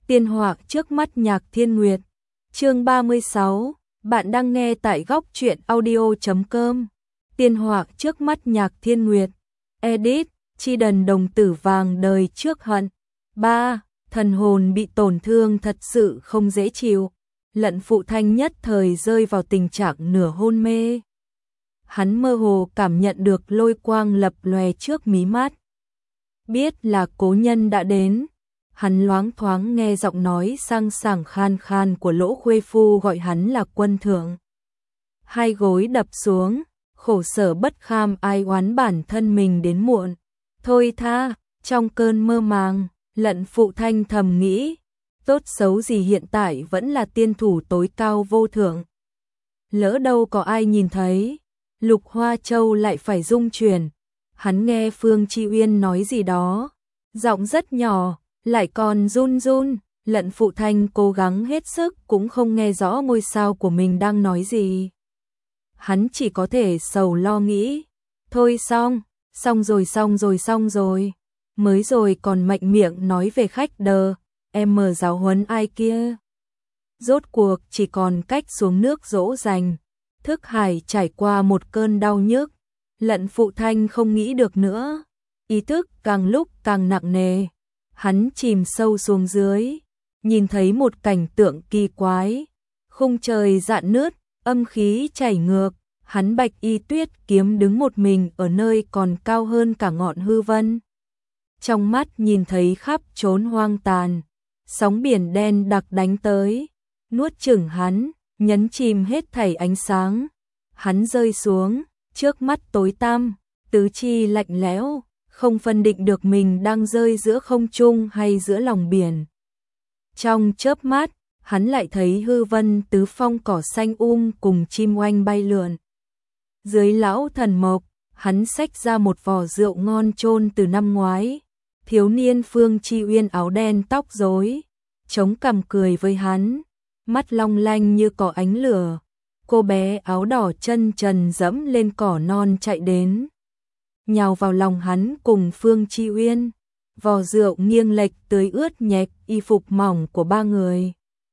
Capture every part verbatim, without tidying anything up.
Tiên họa trước mắt Nhạc Thiên Nguyệt. Chương ba mươi sáu, bạn đang nghe tại góc truyện audio chấm com. Tiên họa trước mắt Nhạc Thiên Nguyệt. Edit, Chi Đần đồng tử vàng đời trước hận. ba. Thần hồn bị tổn thương thật sự không dễ chịu. Lận Phụ Thanh nhất thời rơi vào tình trạng nửa hôn mê. Hắn mơ hồ cảm nhận được lôi quang lập lòe trước mí mắt. Biết là cố nhân đã đến. Hắn loáng thoáng nghe giọng nói sang sảng khan khan của Lỗ Khuê Phu gọi hắn là quân thượng. Hai gối đập xuống, khổ sở bất kham ai oán bản thân mình đến muộn. Thôi tha, trong cơn mơ màng, Lận Phụ Thanh thầm nghĩ, tốt xấu gì hiện tại vẫn là tiên thủ tối cao vô thượng. Lỡ đâu có ai nhìn thấy, Lục Hoa Châu lại phải rung chuyển. Hắn nghe Phương Chi Uyên nói gì đó, giọng rất nhỏ, lại còn run run. Lận Phụ Thanh cố gắng hết sức cũng không nghe rõ ngôi sao của mình đang nói gì. Hắn chỉ có thể sầu lo nghĩ, thôi xong, xong rồi xong rồi xong rồi. Mới rồi còn mạnh miệng nói về khách đờ, em mờ giáo huấn ai kia. Rốt cuộc chỉ còn cách xuống nước dỗ dành. Thức hải trải qua một cơn đau nhức. Lận Phụ Thanh không nghĩ được nữa. Ý thức càng lúc càng nặng nề. Hắn chìm sâu xuống dưới, nhìn thấy một cảnh tượng kỳ quái. Khung trời rạn nứt, âm khí chảy ngược. Hắn Bạch Y Tuyết kiếm đứng một mình ở nơi còn cao hơn cả ngọn hư vân. Trong mắt nhìn thấy khắp chốn hoang tàn, sóng biển đen đặc đánh tới, nuốt chửng hắn, nhấn chìm hết thảy ánh sáng. Hắn rơi xuống, trước mắt tối tăm, tứ chi lạnh lẽo, không phân định được mình đang rơi giữa không trung hay giữa lòng biển. Trong chớp mắt, hắn lại thấy hư vân tứ phong cỏ xanh um cùng chim oanh bay lượn. Dưới lão thần mộc, hắn xách ra một vò rượu ngon chôn từ năm ngoái. Thiếu niên Phương Chi Uyên áo đen tóc rối, chống cằm cười với hắn, mắt long lanh như có ánh lửa. Cô bé áo đỏ chân trần dẫm lên cỏ non chạy đến, nhào vào lòng hắn cùng Phương Chi Uyên. Vò rượu nghiêng lệch tưới ướt nhẹp y phục mỏng của ba người.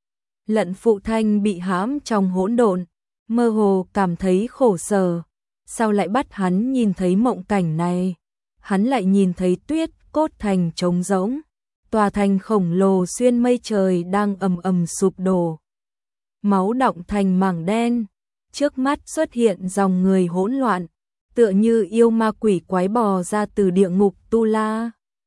Lận Phụ Thanh bị hãm trong hỗn độn, mơ hồ cảm thấy khổ sở. Sao lại bắt hắn nhìn thấy mộng cảnh này? Hắn lại nhìn thấy Tuyết Cốt Thành trống rỗng, tòa thành khổng lồ xuyên mây trời đang ầm ầm sụp đổ. Máu đọng thành mảng đen, trước mắt xuất hiện dòng người hỗn loạn, tựa như yêu ma quỷ quái bò ra từ địa ngục Tu La.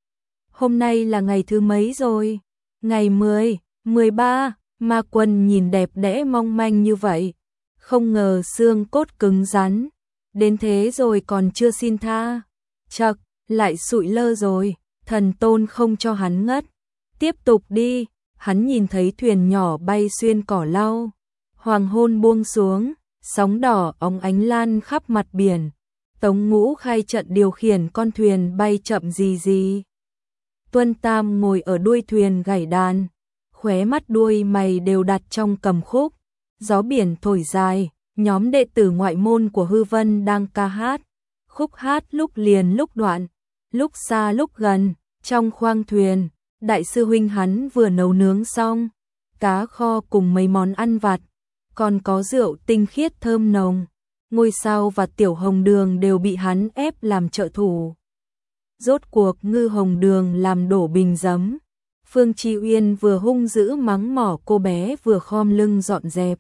Hôm nay là ngày thứ mấy rồi? Ngày mười, mười ba, ma quân nhìn đẹp đẽ mong manh như vậy. Không ngờ xương cốt cứng rắn, đến thế rồi còn chưa xin tha. Chậc, lại sụi lơ rồi, thần tôn không cho hắn ngất. Tiếp tục đi, hắn nhìn thấy thuyền nhỏ bay xuyên cỏ lau. Hoàng hôn buông xuống, sóng đỏ óng ánh lan khắp mặt biển. Tống Ngũ khai trận điều khiển con thuyền bay chậm gì gì. Tuân Tam ngồi ở đuôi thuyền gảy đàn, khóe mắt đuôi mày đều đặt trong cầm khúc. Gió biển thổi dài, nhóm đệ tử ngoại môn của Hư Vân đang ca hát. Khúc hát lúc liền lúc đoạn, lúc xa lúc gần. Trong khoang thuyền, đại sư huynh hắn vừa nấu nướng xong cá kho cùng mấy món ăn vặt, còn có rượu tinh khiết thơm nồng. Ngôi sao và Tiểu Hồng Đường đều bị hắn ép làm trợ thủ. Rốt cuộc Ngư Hồng Đường làm đổ bình giấm. Phương Chi Uyên vừa hung dữ mắng mỏ cô bé vừa khom lưng dọn dẹp.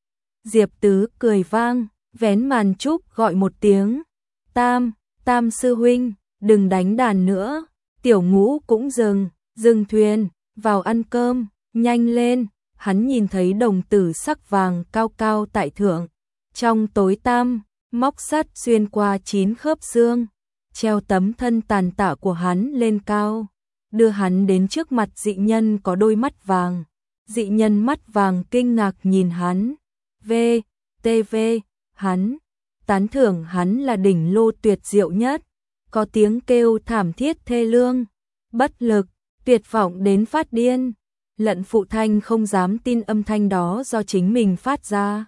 Diệp Tứ cười vang, vén màn trúc gọi một tiếng. Tam, Tam sư huynh, đừng đánh đàn nữa. Tiểu Ngũ cũng dừng, dừng thuyền, vào ăn cơm, nhanh lên. Hắn nhìn thấy đồng tử sắc vàng cao cao tại thượng. Trong tối tăm, móc sắt xuyên qua chín khớp xương, treo tấm thân tàn tạ của hắn lên cao, đưa hắn đến trước mặt dị nhân có đôi mắt vàng. Dị nhân mắt vàng kinh ngạc nhìn hắn. V, tê vê, hắn, tán thưởng hắn là đỉnh lô tuyệt diệu nhất. Có tiếng kêu thảm thiết thê lương, bất lực, tuyệt vọng đến phát điên. Lận Phụ Thanh không dám tin âm thanh đó do chính mình phát ra.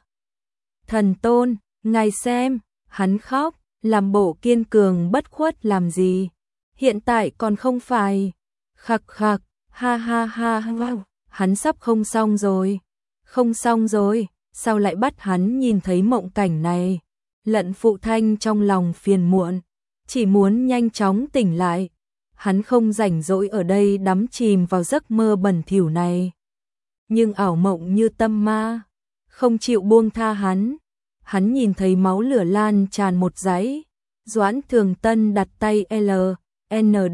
Thần tôn, ngài xem, hắn khóc, làm bộ kiên cường bất khuất làm gì. Hiện tại còn không phải. Khặc khặc, ha ha ha ha. hắn sắp không xong rồi, không xong rồi, sao lại bắt hắn nhìn thấy mộng cảnh này? Lận Phụ Thanh trong lòng phiền muộn, chỉ muốn nhanh chóng tỉnh lại. Hắn không rảnh rỗi ở đây đắm chìm vào giấc mơ bẩn thỉu này. Nhưng ảo mộng như tâm ma, không chịu buông tha hắn. Hắn nhìn thấy máu lửa lan tràn một dãy. Doãn Thường Tân đặt tay L, N D,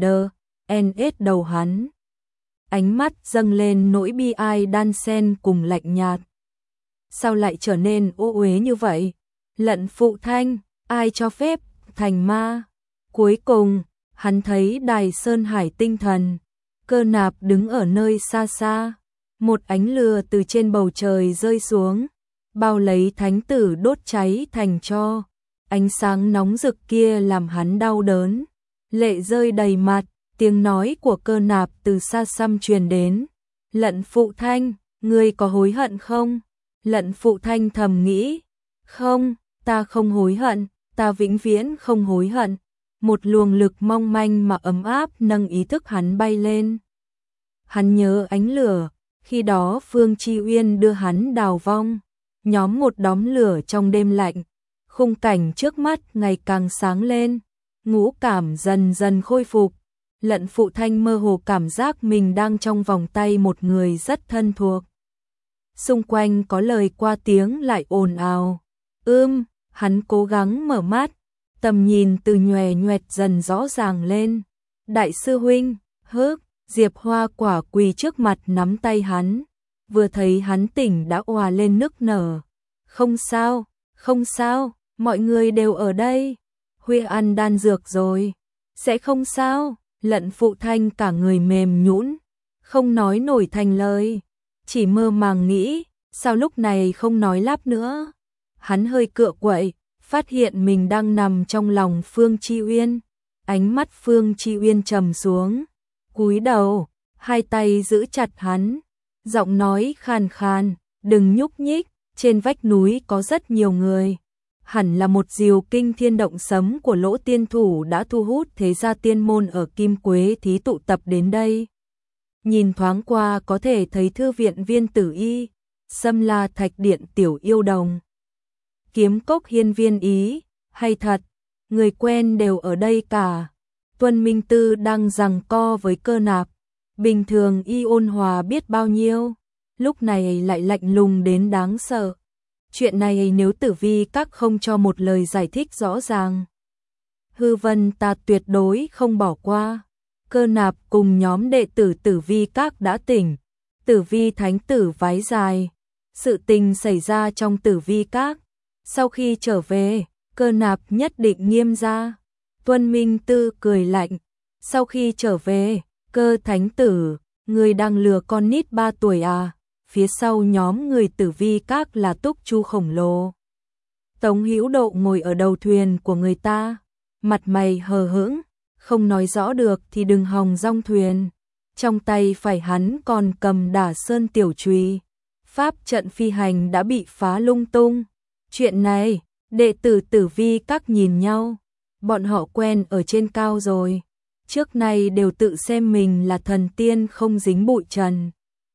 N S đầu hắn. Ánh mắt dâng lên nỗi bi ai đan xen cùng lạnh nhạt. Sao lại trở nên ô uế như vậy? Lận Phụ Thanh, ai cho phép thành ma? Cuối cùng, hắn thấy đài Sơn Hải tinh thần. Cơ Nạp đứng ở nơi xa xa. Một ánh lửa từ trên bầu trời rơi xuống, bao lấy thánh tử đốt cháy thành tro. Ánh sáng nóng rực kia làm hắn đau đớn. Lệ rơi đầy mặt, tiếng nói của Cơ Nạp từ xa xăm truyền đến. Lận Phụ Thanh, ngươi có hối hận không? Lận Phụ Thanh thầm nghĩ. Không, ta không hối hận, ta vĩnh viễn không hối hận. Một luồng lực mong manh mà ấm áp nâng ý thức hắn bay lên. Hắn nhớ ánh lửa, khi đó Phương Chi Uyên đưa hắn đào vong, nhóm một đóm lửa trong đêm lạnh. Khung cảnh trước mắt ngày càng sáng lên, ngũ cảm dần dần khôi phục. Lận Phụ Thanh mơ hồ cảm giác mình đang trong vòng tay một người rất thân thuộc. Xung quanh có lời qua tiếng lại ồn ào. Ưm, hắn cố gắng mở mắt, tầm nhìn từ nhòe nhoẹt dần rõ ràng lên. Đại sư huynh, hớp, Diệp Hoa Quả quỳ trước mặt nắm tay hắn. Vừa thấy hắn tỉnh đã òa lên nức nở. Không sao, không sao, mọi người đều ở đây. Huy ăn đan dược rồi, sẽ không sao. Lận Phụ Thanh cả người mềm nhũn, không nói nổi thành lời, chỉ mơ màng nghĩ, sao lúc này không nói lắp nữa. Hắn hơi cựa quậy, phát hiện mình đang nằm trong lòng Phương Chi Uyên. Ánh mắt Phương Chi Uyên trầm xuống, cúi đầu, hai tay giữ chặt hắn, giọng nói khàn khàn, đừng nhúc nhích, trên vách núi có rất nhiều người. Hẳn là một diều kinh thiên động sấm của Lỗ Tiên Thủ đã thu hút thế gia tiên môn ở Kim Quế Thí tụ tập đến đây. Nhìn thoáng qua có thể thấy thư viện Viên Tử Y, Sâm La Thạch Điện Tiểu Yêu Đồng, Kiếm Cốc Hiên Viên Ý, hay thật, người quen đều ở đây cả. Tuân Minh Tư đang giằng co với Cơ Nạp, bình thường y ôn hòa biết bao nhiêu, lúc này lại lạnh lùng đến đáng sợ. Chuyện này nếu Tử Vi Các không cho một lời giải thích rõ ràng, Hư Vân ta tuyệt đối không bỏ qua. Cơ Nạp cùng nhóm đệ tử Tử Vi Các đã tỉnh. Tử Vi Thánh Tử vái dài. Sự tình xảy ra trong Tử Vi Các. Sau khi trở về, Cơ Nạp nhất định nghiêm ra. Tuân Minh Tư cười lạnh. Sau khi trở về, Cơ Thánh Tử, người đang lừa con nít ba tuổi à? Phía sau nhóm người Tử Vi Các là Túc Chu khổng lồ. Tống Hữu Độ ngồi ở đầu thuyền của người ta, mặt mày hờ hững, không nói rõ được thì đừng hòng rong thuyền. Trong tay phải hắn còn cầm Đả Sơn tiểu chùy, pháp trận phi hành đã bị phá lung tung. Chuyện này, đệ tử Tử Vi Các nhìn nhau, bọn họ quen ở trên cao rồi, trước nay đều tự xem mình là thần tiên không dính bụi trần.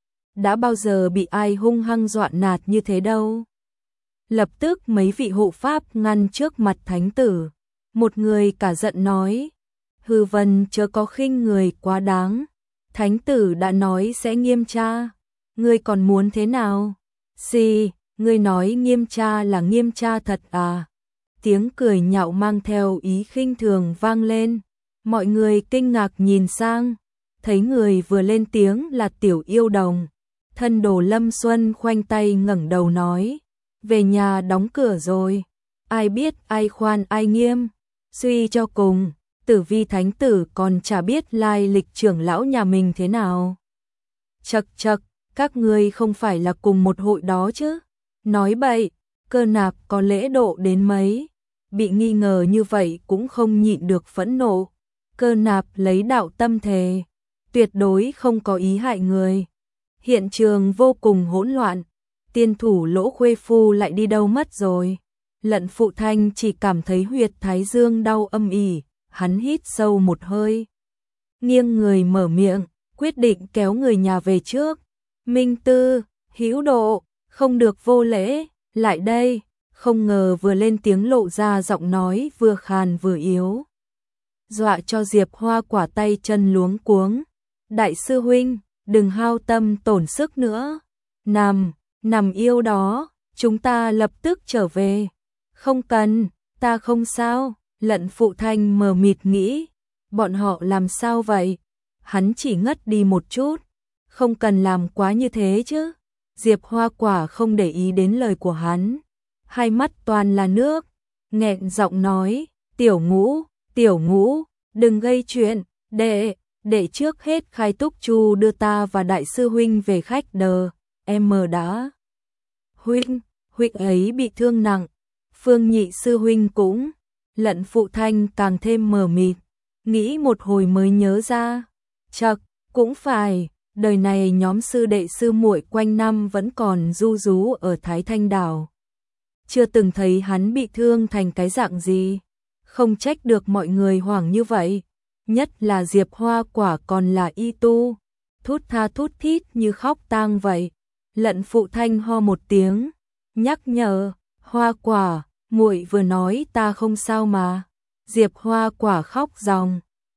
Đã bao giờ bị ai hung hăng dọa nạt như thế đâu. Lập tức mấy vị hộ pháp ngăn trước mặt thánh tử. Một người cả giận nói, Hư Vân chớ có khinh người quá đáng. Thánh tử đã nói sẽ nghiêm tra, ngươi còn muốn thế nào? Xì, ngươi nói nghiêm tra là nghiêm tra thật à? Tiếng cười nhạo mang theo ý khinh thường vang lên. Mọi người kinh ngạc nhìn sang, thấy người vừa lên tiếng là Tiểu Yêu Đồng. Thân đồ Lâm Xuân khoanh tay ngẩng đầu nói, về nhà đóng cửa rồi, ai biết ai khoan ai nghiêm, suy cho cùng, Tử Vi Thánh Tử còn chả biết lai lịch trưởng lão nhà mình thế nào. Chậc chậc, các ngươi không phải là cùng một hội đó chứ? Nói bậy, Cơ Nạp có lễ độ đến mấy, bị nghi ngờ như vậy cũng không nhịn được phẫn nộ. Cơ Nạp lấy đạo tâm thề, tuyệt đối không có ý hại người. Hiện trường vô cùng hỗn loạn, tiên thủ Lỗ Khuê Phu lại đi đâu mất rồi. Lận Phụ Thanh chỉ cảm thấy huyệt thái dương đau âm ỉ, hắn hít sâu một hơi, nghiêng người mở miệng, quyết định kéo người nhà về trước. Minh Tư, hữu độ, không được vô lễ, lại đây, không ngờ vừa lên tiếng lộ ra giọng nói vừa khàn vừa yếu. Dọa cho Diệp Hoa Quả tay chân luống cuống. Đại sư huynh, đừng hao tâm tổn sức nữa. Nằm, nằm yêu đó, chúng ta lập tức trở về. Không cần, ta không sao, Lận Phụ Thanh mờ mịt nghĩ. Bọn họ làm sao vậy? Hắn chỉ ngất đi một chút. Không cần làm quá như thế chứ. Diệp Hoa Quả không để ý đến lời của hắn. Hai mắt toàn là nước. Nghẹn giọng nói, tiểu Ngũ, tiểu Ngũ, đừng gây chuyện. Đệ, đệ trước hết khai túc chu đưa ta và đại sư huynh về khách đờ. Em đã. Huynh, huynh ấy bị thương nặng. Phương Nhị sư huynh cũng. Lận Phụ Thanh càng thêm mờ mịt. Nghĩ một hồi mới nhớ ra. Chậc, cũng phải. Đời này nhóm sư đệ sư muội quanh năm vẫn còn du rú ở Thái Thanh Đảo. Chưa từng thấy hắn bị thương thành cái dạng gì. Không trách được mọi người hoảng như vậy. Nhất là Diệp Hoa Quả còn là y tu. Thút tha thút thít như khóc tang vậy. Lận Phụ Thanh ho một tiếng. Nhắc nhở, Hoa Quả, muội vừa nói ta không sao mà. Diệp Hoa Quả khóc ròng.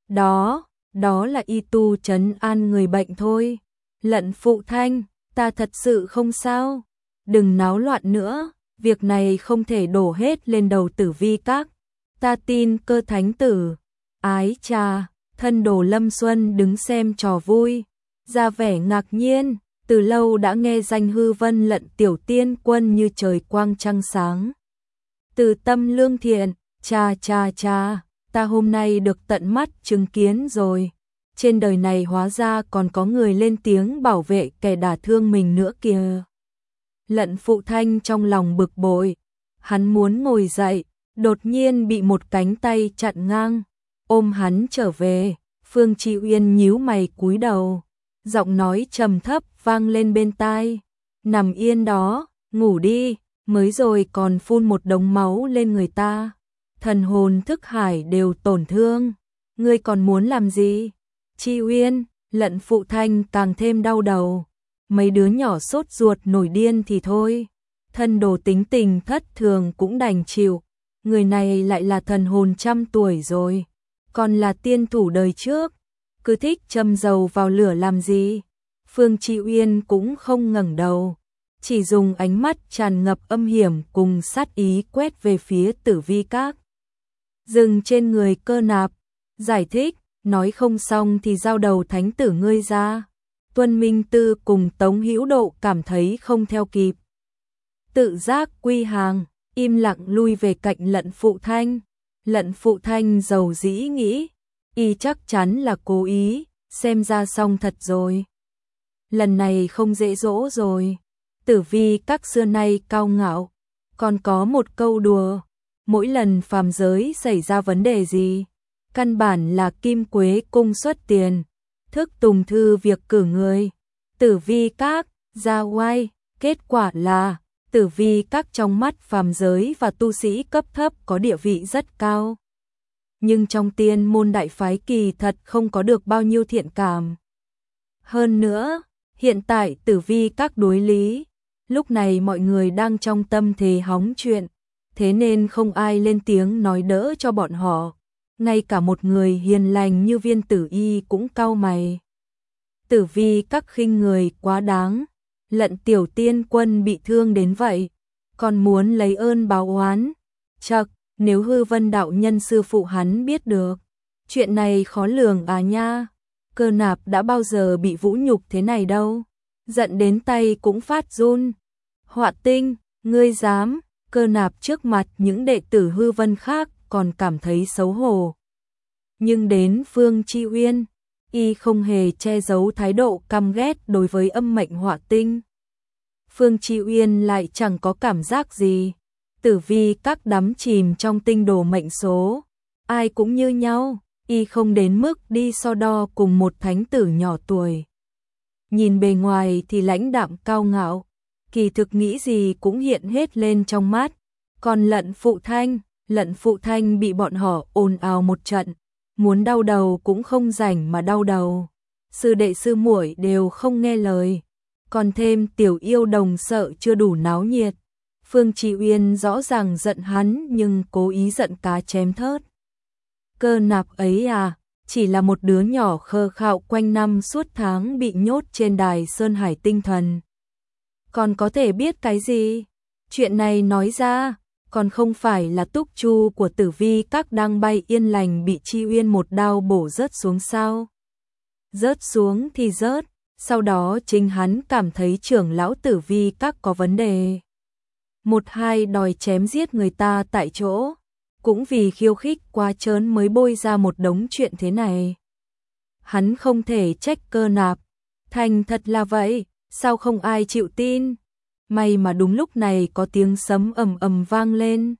Đó, đó là y tu trấn an người bệnh thôi. Lận Phụ Thanh, ta thật sự không sao. Đừng náo loạn nữa, việc này không thể đổ hết lên đầu Tử Vi Các. Ta tin Cơ thánh tử. Ái chà, thân đồ Lâm Xuân đứng xem trò vui. Ra vẻ ngạc nhiên, từ lâu đã nghe danh hư vân Lận tiểu tiên quân như trời quang trăng sáng. Từ tâm lương thiện, cha cha cha, ta hôm nay được tận mắt chứng kiến rồi. Trên đời này hóa ra còn có người lên tiếng bảo vệ kẻ đả thương mình nữa kìa. Lận Phụ Thanh trong lòng bực bội, hắn muốn ngồi dậy, đột nhiên bị một cánh tay chặn ngang, ôm hắn trở về. Phương Chi Uyên nhíu mày cúi đầu, giọng nói trầm thấp vang lên bên tai, nằm yên đó, ngủ đi, mới rồi còn phun một đống máu lên người ta, thần hồn thức hải đều tổn thương, ngươi còn muốn làm gì? Chi Uyên, Lận Phụ Thanh càng thêm đau đầu, mấy đứa nhỏ sốt ruột nổi điên thì thôi, thân đồ tính tình thất thường cũng đành chịu, người này lại là thần hồn trăm tuổi rồi, còn là tiên thủ đời trước, cứ thích châm dầu vào lửa làm gì? Phương Chi Uyên cũng không ngẩng đầu, chỉ dùng ánh mắt tràn ngập âm hiểm cùng sát ý quét về phía Tử Vi Các. Dừng trên người Cơ Nạp, giải thích, nói không xong thì giao đầu thánh tử ngươi ra. Tuân Minh Tư cùng Tống Hữu Độ cảm thấy không theo kịp. Tự giác quy hàng, im lặng lui về cạnh Lận Phụ Thanh. Lận Phụ Thanh dầu dĩ nghĩ, y chắc chắn là cố ý, xem ra xong thật rồi. Lần này không dễ dỗ rồi. Tử Vi Các xưa nay cao ngạo, còn có một câu đùa, mỗi lần phàm giới xảy ra vấn đề gì, căn bản là Kim Quế cung xuất tiền, thức tùng thư việc cử người. Tử Vi Các ra oai, kết quả là Tử Vi Các trong mắt phàm giới và tu sĩ cấp thấp có địa vị rất cao. Nhưng trong tiên môn đại phái kỳ thật không có được bao nhiêu thiện cảm. Hơn nữa, hiện tại Tử Vi Các đối lý, lúc này mọi người đang trong tâm thế hóng chuyện, thế nên không ai lên tiếng nói đỡ cho bọn họ. Ngay cả một người hiền lành như Viên Tử Y cũng cau mày. Tử Vi Các khinh người quá đáng, Lận tiểu tiên quân bị thương đến vậy, còn muốn lấy ơn báo oán. Chậc, nếu hư vân đạo nhân sư phụ hắn biết được, chuyện này khó lường à nha. Cơ Nạp đã bao giờ bị vũ nhục thế này đâu, giận đến tay cũng phát run. Họa Tinh, ngươi dám? Cơ Nạp trước mặt những đệ tử hư vân khác còn cảm thấy xấu hổ. Nhưng đến Phương Chi Uyên, y không hề che giấu thái độ căm ghét đối với âm mệnh Họa Tinh. Phương Chi Uyên lại chẳng có cảm giác gì. Tử Vi Các đắm chìm trong tinh đồ mệnh số, ai cũng như nhau, y không đến mức đi so đo cùng một thánh tử nhỏ tuổi. Nhìn bề ngoài thì lãnh đạm cao ngạo, kỳ thực nghĩ gì cũng hiện hết lên trong mắt. Còn Lận Phụ Thanh, Lận Phụ Thanh bị bọn họ ồn ào một trận, muốn đau đầu cũng không rảnh mà đau đầu. Sư đệ sư muội đều không nghe lời, còn thêm tiểu yêu đồng sợ chưa đủ náo nhiệt. Phương Tri Uyên rõ ràng giận hắn nhưng cố ý giận cá chém thớt. Cơ nạp ấy à, chỉ là một đứa nhỏ khờ khạo quanh năm suốt tháng bị nhốt trên đài Sơn Hải tinh thần. Còn có thể biết cái gì? Chuyện này nói ra, còn không phải là túc chu của Tử Vi các đang bay yên lành bị Tri Uyên một đao bổ rớt xuống sao? Rớt xuống thì rớt, sau đó chính hắn cảm thấy trưởng lão Tử Vi các có vấn đề. Một hai đòi chém giết người ta tại chỗ, cũng vì khiêu khích quá trớn mới bôi ra một đống chuyện thế này. Hắn không thể trách Cơ Nạp, thành thật là vậy, sao không ai chịu tin? May mà đúng lúc này có tiếng sấm ầm ầm vang lên.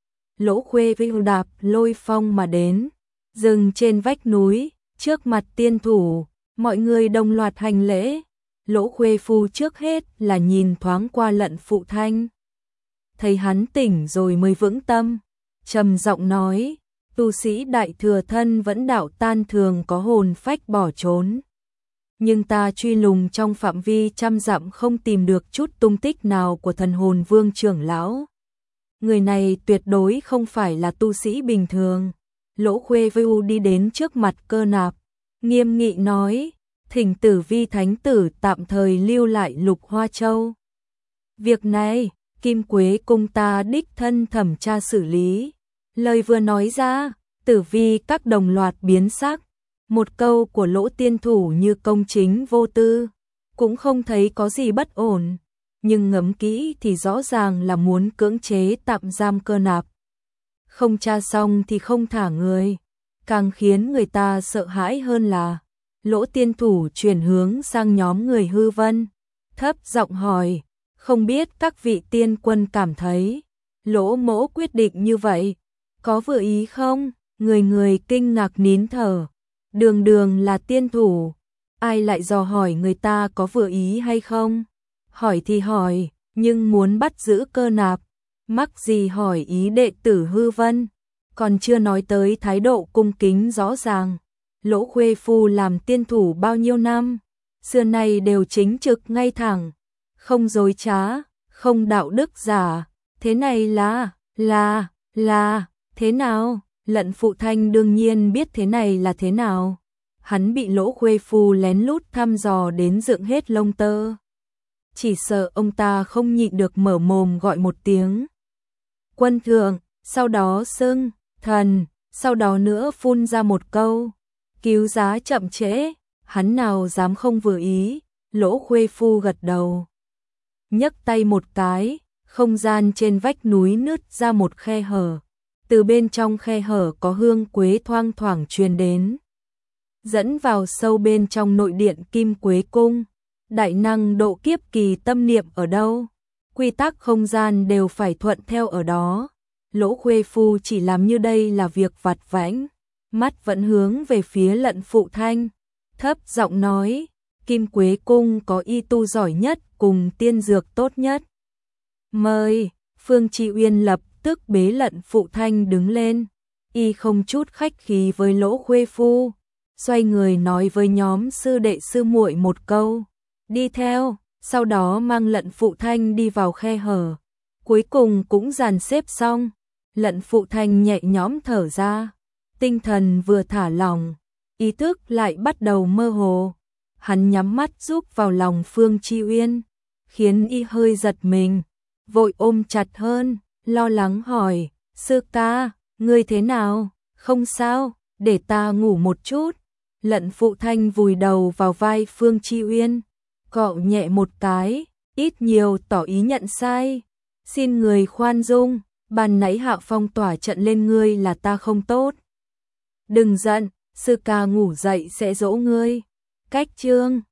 Lỗ Khuê với Đạp lôi phong mà đến, dừng trên vách núi, trước mặt tiên thủ, mọi người đồng loạt hành lễ. Lỗ Khuê phu trước hết là nhìn thoáng qua Lận Phụ Thanh. Thấy hắn tỉnh rồi mới vững tâm, trầm giọng nói, tu sĩ đại thừa thân vẫn đạo tan thường có hồn phách bỏ trốn. Nhưng ta truy lùng trong phạm vi trăm dặm không tìm được chút tung tích nào của thần hồn vương trưởng lão. Người này tuyệt đối không phải là tu sĩ bình thường. Lỗ Khuê Vu đi đến trước mặt Cơ Nạp, nghiêm nghị nói, thỉnh Tử Vi thánh tử tạm thời lưu lại Lục Hoa Châu. Việc này, Kim Quế cung ta đích thân thẩm tra xử lý. Lời vừa nói ra, Tử Vi các đồng loạt biến sắc. Một câu của Lỗ tiên thủ như công chính vô tư, cũng không thấy có gì bất ổn, nhưng ngẫm kỹ thì rõ ràng là muốn cưỡng chế tạm giam Cơ Nạp. Không tra xong thì không thả người, càng khiến người ta sợ hãi hơn là Lỗ tiên thủ chuyển hướng sang nhóm người hư vân, thấp giọng hỏi, không biết các vị tiên quân cảm thấy Lỗ mỗ quyết định như vậy có vừa ý không? Người người kinh ngạc nín thở. Đường đường là tiên thủ, ai lại dò hỏi người ta có vừa ý hay không? Hỏi thì hỏi, nhưng muốn bắt giữ Cơ Nạp, mắc gì hỏi ý đệ tử hư vân, còn chưa nói tới thái độ cung kính rõ ràng. Lỗ Khuê phu làm tiên thủ bao nhiêu năm, xưa nay đều chính trực ngay thẳng, không dối trá, không đạo đức giả, thế này là, là, là, thế nào? Lận Phụ Thanh đương nhiên biết thế này là thế nào. Hắn bị Lỗ Khuê phu lén lút thăm dò đến dựng hết lông tơ. Chỉ sợ ông ta không nhịn được mở mồm gọi một tiếng quân thượng, sau đó xưng thần, sau đó nữa phun ra một câu cứu giá chậm trễ. Hắn nào dám không vừa ý. Lỗ Khuê phu gật đầu, nhấc tay một cái, không gian trên vách núi nứt ra một khe hở. Từ bên trong khe hở có hương quế thoang thoảng truyền đến, dẫn vào sâu bên trong nội điện Kim Quế cung. Đại năng độ kiếp kỳ tâm niệm ở đâu, quy tắc không gian đều phải thuận theo ở đó. Lỗ Khuê phu chỉ làm như đây là việc vặt vãnh, mắt vẫn hướng về phía Lận Phụ Thanh, thấp giọng nói, Kim Quế cung có y tu giỏi nhất cùng tiên dược tốt nhất. Mời. Phương Tri Uyên lập tức bế Lận Phụ Thanh đứng lên, y không chút khách khí với Lỗ Khuê phu, xoay người nói với nhóm sư đệ sư muội một câu, đi theo, sau đó mang Lận Phụ Thanh đi vào khe hở. Cuối cùng cũng dàn xếp xong, Lận Phụ Thanh nhẹ nhõm thở ra, tinh thần vừa thả lỏng, ý thức lại bắt đầu mơ hồ. Hắn nhắm mắt giúp vào lòng Phương Tri Uyên, khiến y hơi giật mình, vội ôm chặt hơn, lo lắng hỏi, sư ca, ngươi thế nào? Không sao, để ta ngủ một chút. Lận Phụ Thanh vùi đầu vào vai Phương Tri Uyên, cọ nhẹ một cái, ít nhiều tỏ ý nhận sai. Xin người khoan dung, ban nãy Hạ Phong tỏa trận lên ngươi là ta không tốt. Đừng giận, sư ca ngủ dậy sẽ dỗ ngươi. Cách chương